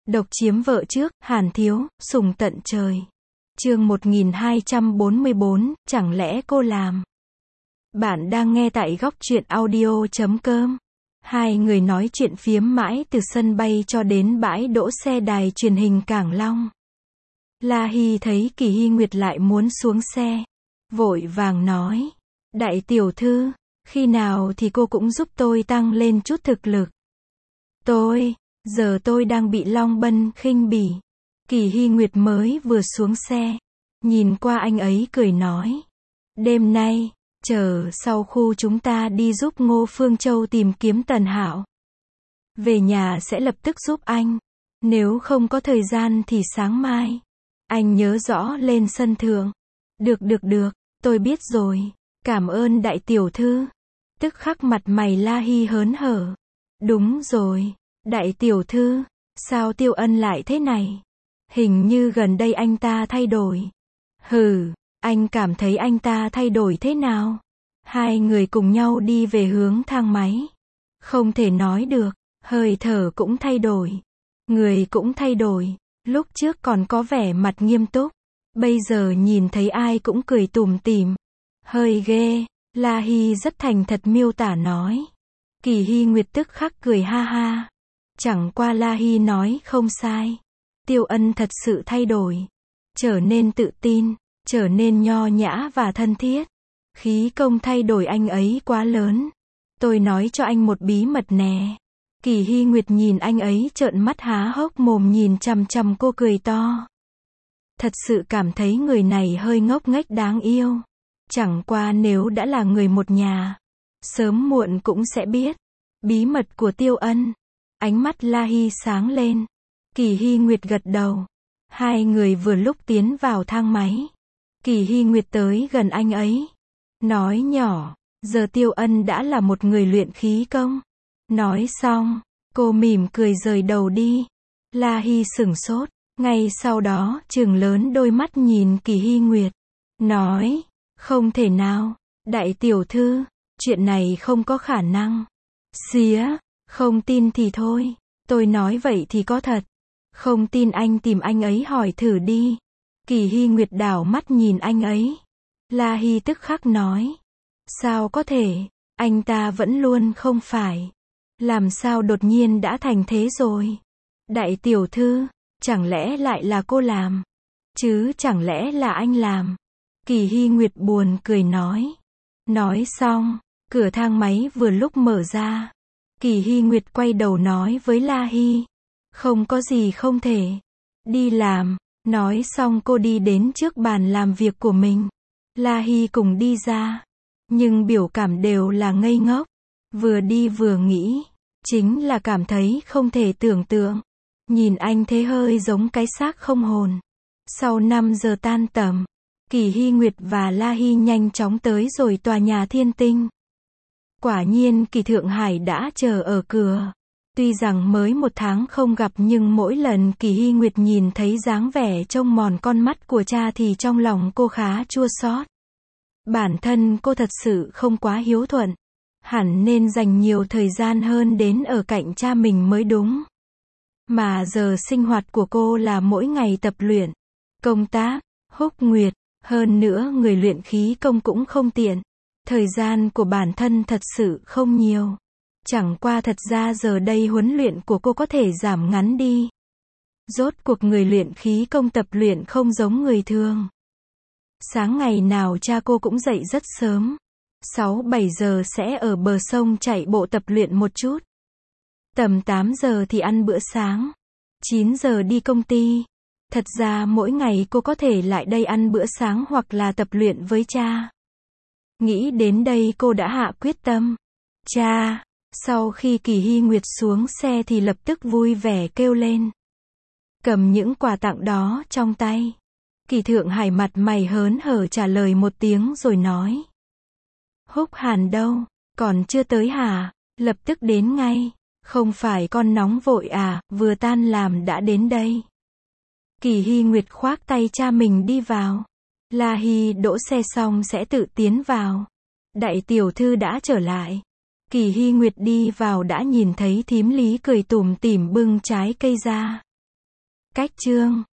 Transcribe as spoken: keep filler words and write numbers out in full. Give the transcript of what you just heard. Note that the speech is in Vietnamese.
Độc chiếm vợ trước, Hàn Thiếu, sùng tận trời. Chương một nghìn hai trăm bốn mươi bốn, chẳng lẽ cô làm? Bạn đang nghe tại góc truyện audio chấm com. Hai người nói chuyện phiếm mãi từ sân bay cho đến bãi đỗ xe đài truyền hình Cảng Long. La Hy thấy Kỳ Hy Nguyệt lại muốn xuống xe. Vội vàng nói. Đại tiểu thư, khi nào thì cô cũng giúp tôi tăng lên chút thực lực. Tôi, giờ tôi đang bị Long Bân khinh bỉ. Kỳ Hy Nguyệt mới vừa xuống xe. Nhìn qua anh ấy cười nói. Đêm nay, chờ sau khu chúng ta đi giúp Ngô Phương Châu tìm kiếm Tần Hạo. Về nhà sẽ lập tức giúp anh. Nếu không có thời gian thì sáng mai. Anh nhớ rõ lên sân thượng. Được được được, tôi biết rồi. Cảm ơn đại tiểu thư. Tức khắc mặt mày La Hy hớn hở. Đúng rồi, đại tiểu thư, sao Tiêu Ân lại thế này? Hình như gần đây anh ta thay đổi. Hừ, anh cảm thấy anh ta thay đổi thế nào? Hai người cùng nhau đi về hướng thang máy. Không thể nói được, hơi thở cũng thay đổi. Người cũng thay đổi. Lúc trước còn có vẻ mặt nghiêm túc. Bây giờ nhìn thấy ai cũng cười tủm tỉm. Hơi ghê, La Hy rất thành thật miêu tả nói. Kỳ Hy Nguyệt tức khắc cười ha ha. Chẳng qua La Hy nói không sai. Tiêu Ân thật sự thay đổi. Trở nên tự tin, trở nên nho nhã và thân thiết. Khí công thay đổi anh ấy quá lớn. Tôi nói cho anh một bí mật nè. Kỳ Hy Nguyệt nhìn anh ấy trợn mắt há hốc mồm nhìn chằm chằm cô cười to. Thật sự cảm thấy người này hơi ngốc nghếch đáng yêu. Chẳng qua nếu đã là người một nhà, sớm muộn cũng sẽ biết. Bí mật của Tiêu Ân. Ánh mắt La Hy sáng lên. Kỳ Hy Nguyệt gật đầu. Hai người vừa lúc tiến vào thang máy. Kỳ Hy Nguyệt tới gần anh ấy. Nói nhỏ, giờ Tiêu Ân đã là một người luyện khí công. Nói xong, cô mỉm cười rời đầu đi. La Hy sửng sốt. Ngay sau đó trừng lớn đôi mắt nhìn Kỳ Hy Nguyệt. Nói, không thể nào, đại tiểu thư, chuyện này không có khả năng. Xía, không tin thì thôi, tôi nói vậy thì có thật. Không tin anh tìm anh ấy hỏi thử đi. Kỳ Hy Nguyệt đảo mắt nhìn anh ấy. La Hy tức khắc nói. Sao có thể, anh ta vẫn luôn không phải. Làm sao đột nhiên đã thành thế rồi? Đại tiểu thư, chẳng lẽ lại là cô làm? Chứ chẳng lẽ là anh làm? Kỳ Hy Nguyệt buồn cười nói. Nói xong, cửa thang máy vừa lúc mở ra. Kỳ Hy Nguyệt quay đầu nói với La Hy. Không có gì không thể. Đi làm. Nói xong cô đi đến trước bàn làm việc của mình. La Hy cùng đi ra. Nhưng biểu cảm đều là ngây ngốc. Vừa đi vừa nghĩ. Chính là cảm thấy không thể tưởng tượng. Nhìn anh thế hơi giống cái xác không hồn. Sau năm giờ tan tầm, Kỳ Hy Nguyệt và La Hy nhanh chóng tới rồi tòa nhà Thiên Tinh. Quả nhiên Kỳ Thượng Hải đã chờ ở cửa. Tuy rằng mới một tháng không gặp nhưng mỗi lần Kỳ Hy Nguyệt nhìn thấy dáng vẻ trông mòn con mắt của cha thì trong lòng cô khá chua xót. Bản thân cô thật sự không quá hiếu thuận. Hẳn nên dành nhiều thời gian hơn đến ở cạnh cha mình mới đúng. Mà giờ sinh hoạt của cô là mỗi ngày tập luyện, công tác, húc nguyệt, hơn nữa người luyện khí công cũng không tiện. Thời gian của bản thân thật sự không nhiều. Chẳng qua thật ra giờ đây huấn luyện của cô có thể giảm ngắn đi. Rốt cuộc người luyện khí công tập luyện không giống người thường. Sáng ngày nào cha cô cũng dậy rất sớm. sáu bảy giờ sẽ ở bờ sông chạy bộ tập luyện một chút. Tầm tám giờ thì ăn bữa sáng. chín giờ đi công ty. Thật ra mỗi ngày cô có thể lại đây ăn bữa sáng hoặc là tập luyện với cha. Nghĩ đến đây cô đã hạ quyết tâm. Cha! Sau khi Kỳ Hy Nguyệt xuống xe thì lập tức vui vẻ kêu lên. Cầm những quà tặng đó trong tay. Kỳ Thượng Hải mặt mày hớn hở trả lời một tiếng rồi nói. Húc Hàn đâu? Còn chưa tới hả? Lập tức đến ngay. Không phải con nóng vội à, vừa tan làm đã đến đây. Kỳ Hy Nguyệt khoác tay cha mình đi vào. La Hy đỗ xe xong sẽ tự tiến vào. Đại tiểu thư đã trở lại. Kỳ Hy Nguyệt đi vào đã nhìn thấy thím Lý cười tủm tỉm bưng trái cây ra. Cách chương